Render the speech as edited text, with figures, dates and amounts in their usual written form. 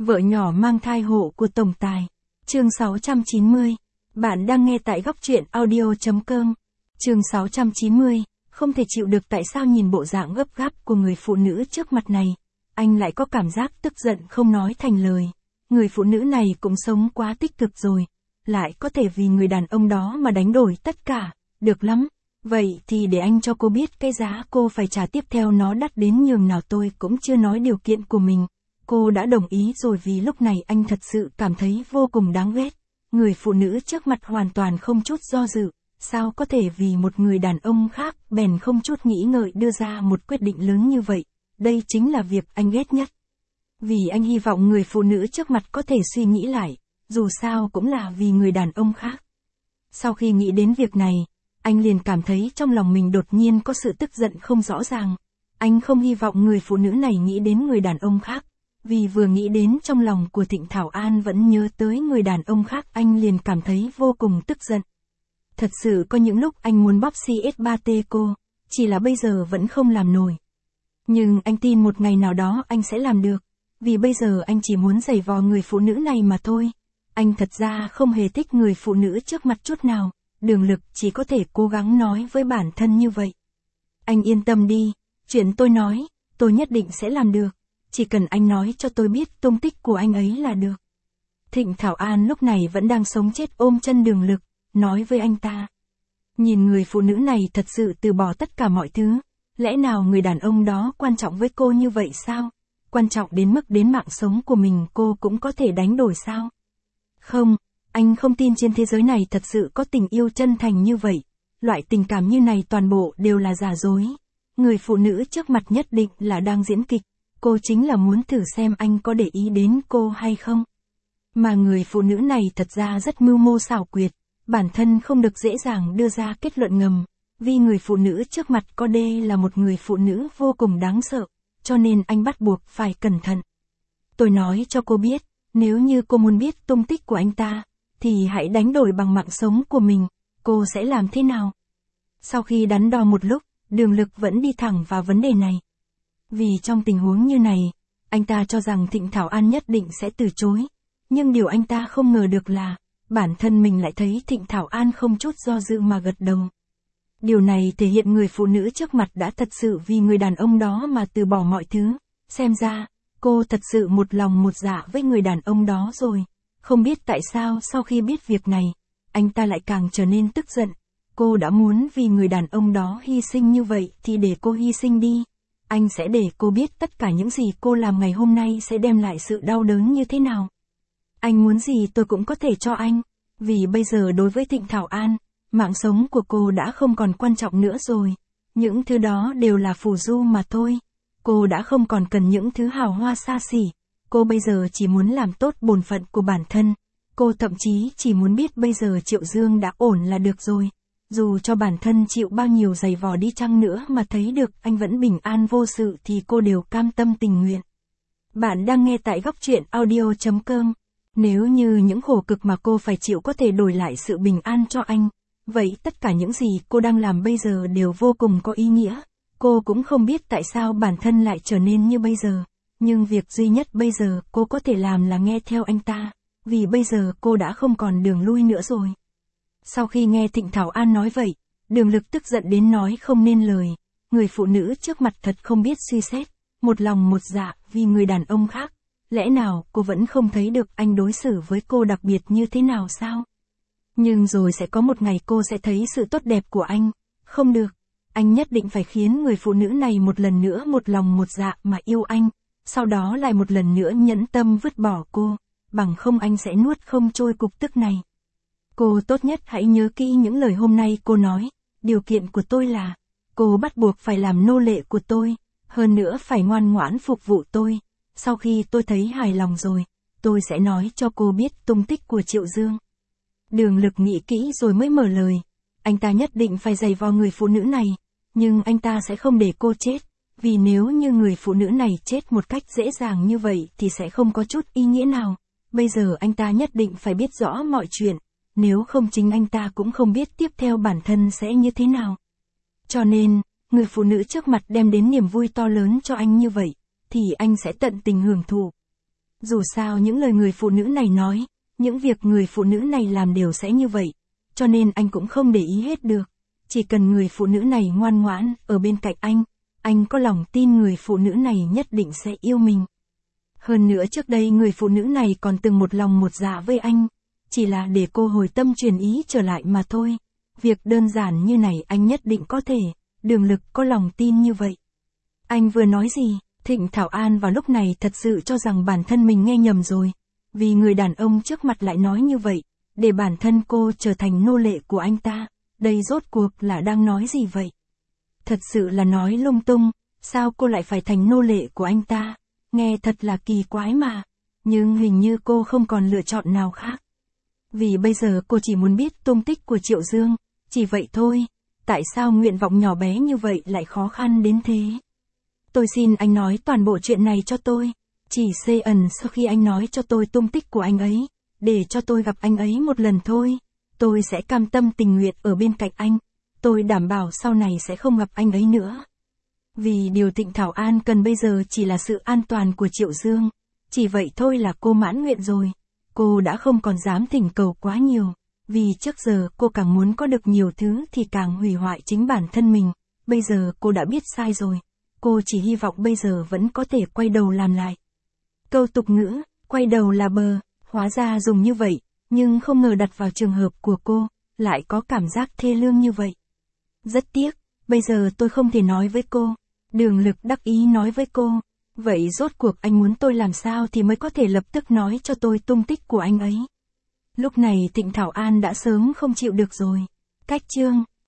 Vợ nhỏ mang thai hộ của tổng tài. Chương 690. Bạn đang nghe tại góc truyện audio.com. Chương 690. Không thể chịu được tại sao nhìn bộ dạng gấp gáp của người phụ nữ trước mặt này. Anh lại có cảm giác tức giận không nói thành lời. Người phụ nữ này cũng sống quá tích cực rồi. Lại có thể vì người đàn ông đó mà đánh đổi tất cả. Được lắm. Vậy thì để anh cho cô biết cái giá cô phải trả tiếp theo nó đắt đến nhường nào. Tôi cũng chưa nói điều kiện của mình. Cô đã đồng ý rồi vì lúc này anh thật sự cảm thấy vô cùng đáng ghét. Người phụ nữ trước mặt hoàn toàn không chút do dự. Sao có thể vì một người đàn ông khác bèn không chút nghĩ ngợi đưa ra một quyết định lớn như vậy. Đây chính là việc anh ghét nhất. Vì anh hy vọng người phụ nữ trước mặt có thể suy nghĩ lại. Dù sao cũng là vì người đàn ông khác. Sau khi nghĩ đến việc này, anh liền cảm thấy trong lòng mình đột nhiên có sự tức giận không rõ ràng. Anh không hy vọng người phụ nữ này nghĩ đến người đàn ông khác. Vì vừa nghĩ đến trong lòng của Thịnh Thảo An vẫn nhớ tới người đàn ông khác, anh liền cảm thấy vô cùng tức giận. Thật sự có những lúc anh muốn bóp CS3T cô, chỉ là bây giờ vẫn không làm nổi. Nhưng anh tin một ngày nào đó anh sẽ làm được, vì bây giờ anh chỉ muốn giày vò người phụ nữ này mà thôi. Anh thật ra không hề thích người phụ nữ trước mặt chút nào, Đường Lực chỉ có thể cố gắng nói với bản thân như vậy. Anh yên tâm đi, chuyện tôi nói, tôi nhất định sẽ làm được. Chỉ cần anh nói cho tôi biết tung tích của anh ấy là được. Thịnh Thảo An lúc này vẫn đang sống chết ôm chân Đường Lực, nói với anh ta. Nhìn người phụ nữ này thật sự từ bỏ tất cả mọi thứ. Lẽ nào người đàn ông đó quan trọng với cô như vậy sao? Quan trọng đến mức đến mạng sống của mình cô cũng có thể đánh đổi sao? Không, anh không tin trên thế giới này thật sự có tình yêu chân thành như vậy. Loại tình cảm như này toàn bộ đều là giả dối. Người phụ nữ trước mặt nhất định là đang diễn kịch. Cô chính là muốn thử xem anh có để ý đến cô hay không. Mà người phụ nữ này thật ra rất mưu mô xảo quyệt, bản thân không được dễ dàng đưa ra kết luận ngầm, vì người phụ nữ trước mặt có đê là một người phụ nữ vô cùng đáng sợ, cho nên anh bắt buộc phải cẩn thận. Tôi nói cho cô biết, nếu như cô muốn biết tung tích của anh ta, thì hãy đánh đổi bằng mạng sống của mình, cô sẽ làm thế nào? Sau khi đắn đo một lúc, Đường Lực vẫn đi thẳng vào vấn đề này. Vì trong tình huống như này, anh ta cho rằng Thịnh Thảo An nhất định sẽ từ chối. Nhưng điều anh ta không ngờ được là, bản thân mình lại thấy Thịnh Thảo An không chút do dự mà gật đầu. Điều này thể hiện người phụ nữ trước mặt đã thật sự vì người đàn ông đó mà từ bỏ mọi thứ. Xem ra, cô thật sự một lòng một dạ với người đàn ông đó rồi. Không biết tại sao sau khi biết việc này, anh ta lại càng trở nên tức giận. Cô đã muốn vì người đàn ông đó hy sinh như vậy thì để cô hy sinh đi. Anh sẽ để cô biết tất cả những gì cô làm ngày hôm nay sẽ đem lại sự đau đớn như thế nào. Anh muốn gì tôi cũng có thể cho anh. Vì bây giờ đối với Thịnh Thảo An, mạng sống của cô đã không còn quan trọng nữa rồi. Những thứ đó đều là phù du mà thôi. Cô đã không còn cần những thứ hào hoa xa xỉ. Cô bây giờ chỉ muốn làm tốt bổn phận của bản thân. Cô thậm chí chỉ muốn biết bây giờ Triệu Dương đã ổn là được rồi. Dù cho bản thân chịu bao nhiêu giày vò đi chăng nữa mà thấy được anh vẫn bình an vô sự thì cô đều cam tâm tình nguyện. Bạn đang nghe tại góc truyện audio.com. Nếu như những khổ cực mà cô phải chịu có thể đổi lại sự bình an cho anh, vậy tất cả những gì cô đang làm bây giờ đều vô cùng có ý nghĩa. Cô cũng không biết tại sao bản thân lại trở nên như bây giờ, nhưng việc duy nhất bây giờ cô có thể làm là nghe theo anh ta, vì bây giờ cô đã không còn đường lui nữa rồi. Sau khi nghe Thịnh Thảo An nói vậy, Đường Lực tức giận đến nói không nên lời. Người phụ nữ trước mặt thật không biết suy xét, một lòng một dạ vì người đàn ông khác. Lẽ nào cô vẫn không thấy được anh đối xử với cô đặc biệt như thế nào sao? Nhưng rồi sẽ có một ngày cô sẽ thấy sự tốt đẹp của anh. Không được, anh nhất định phải khiến người phụ nữ này một lần nữa một lòng một dạ mà yêu anh. Sau đó lại một lần nữa nhẫn tâm vứt bỏ cô. Bằng không anh sẽ nuốt không trôi cục tức này. Cô tốt nhất hãy nhớ kỹ những lời hôm nay cô nói. Điều kiện của tôi là, cô bắt buộc phải làm nô lệ của tôi. Hơn nữa phải ngoan ngoãn phục vụ tôi. Sau khi tôi thấy hài lòng rồi, tôi sẽ nói cho cô biết tung tích của Triệu Dương. Đường Lực nghĩ kỹ rồi mới mở lời. Anh ta nhất định phải giày vò người phụ nữ này. Nhưng anh ta sẽ không để cô chết. Vì nếu như người phụ nữ này chết một cách dễ dàng như vậy thì sẽ không có chút ý nghĩa nào. Bây giờ anh ta nhất định phải biết rõ mọi chuyện. Nếu không chính anh ta cũng không biết tiếp theo bản thân sẽ như thế nào. Cho nên, người phụ nữ trước mặt đem đến niềm vui to lớn cho anh như vậy, thì anh sẽ tận tình hưởng thụ. Dù sao những lời người phụ nữ này nói, những việc người phụ nữ này làm đều sẽ như vậy, cho nên anh cũng không để ý hết được. Chỉ cần người phụ nữ này ngoan ngoãn, ở bên cạnh anh có lòng tin người phụ nữ này nhất định sẽ yêu mình. Hơn nữa trước đây người phụ nữ này còn từng một lòng một dạ với anh, chỉ là để cô hồi tâm truyền ý trở lại mà thôi. Việc đơn giản như này anh nhất định có thể, Đường Lực có lòng tin như vậy. Anh vừa nói gì? Thịnh Thảo An vào lúc này thật sự cho rằng bản thân mình nghe nhầm rồi, vì người đàn ông trước mặt lại nói như vậy, để bản thân cô trở thành nô lệ của anh ta, đây rốt cuộc là đang nói gì vậy? Thật sự là nói lung tung, sao cô lại phải thành nô lệ của anh ta? Nghe thật là kỳ quái mà, nhưng hình như cô không còn lựa chọn nào khác. Vì bây giờ cô chỉ muốn biết tung tích của Triệu Dương, chỉ vậy thôi, tại sao nguyện vọng nhỏ bé như vậy lại khó khăn đến thế? Tôi xin anh nói toàn bộ chuyện này cho tôi, chỉ sau khi anh nói cho tôi tung tích của anh ấy, để cho tôi gặp anh ấy một lần thôi, tôi sẽ cam tâm tình nguyện ở bên cạnh anh, tôi đảm bảo sau này sẽ không gặp anh ấy nữa. Vì điều Thịnh Thảo An cần bây giờ chỉ là sự an toàn của Triệu Dương, chỉ vậy thôi là cô mãn nguyện rồi, cô đã không còn dám thỉnh cầu quá nhiều, vì trước giờ cô càng muốn có được nhiều thứ thì càng hủy hoại chính bản thân mình, bây giờ cô đã biết sai rồi, cô chỉ hy vọng bây giờ vẫn có thể quay đầu làm lại. Câu tục ngữ, quay đầu là bờ, hóa ra dùng như vậy, nhưng không ngờ đặt vào trường hợp của cô, lại có cảm giác thê lương như vậy. Rất tiếc, bây giờ tôi không thể nói với cô. Đường Lực đắc ý nói với cô, vậy rốt cuộc anh muốn tôi làm sao thì mới có thể lập tức nói cho tôi tung tích của anh ấy. Lúc này Thịnh Thảo An đã sớm không chịu được rồi. Cách chương